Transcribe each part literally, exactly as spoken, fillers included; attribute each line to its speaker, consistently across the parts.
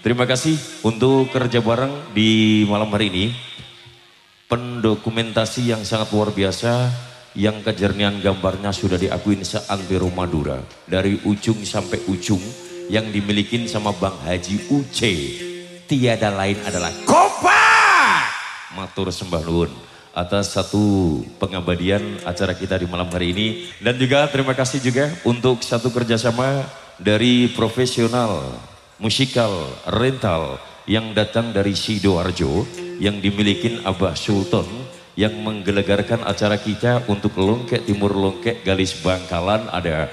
Speaker 1: Terima kasih untuk kerja bareng di malam hari ini. Pendokumentasi yang sangat luar biasa, yang kejernihan gambarnya sudah diakuin seantero Madura. Dari ujung sampai ujung yang dimiliki sama Bang Haji Uce. Tiada lain adalah Kompak. Matur sembah nuwun atas satu pengabadian acara kita di malam hari ini. Dan juga terima kasih juga untuk satu kerjasama dari profesional musikal rental yang datang dari Sidoarjo yang dimiliki Abah Sultan yang menggelegarkan acara kita untuk Longkek Timur Longkek Galis Bangkalan ada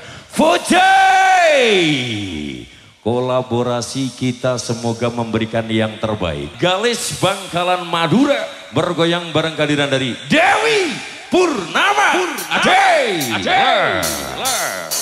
Speaker 1: Fojai. Kolaborasi kita semoga memberikan yang terbaik. Galis Bangkalan Madura bergoyang bareng kehadiran dari Dewi Purnama. Purnama. Ade. Ade.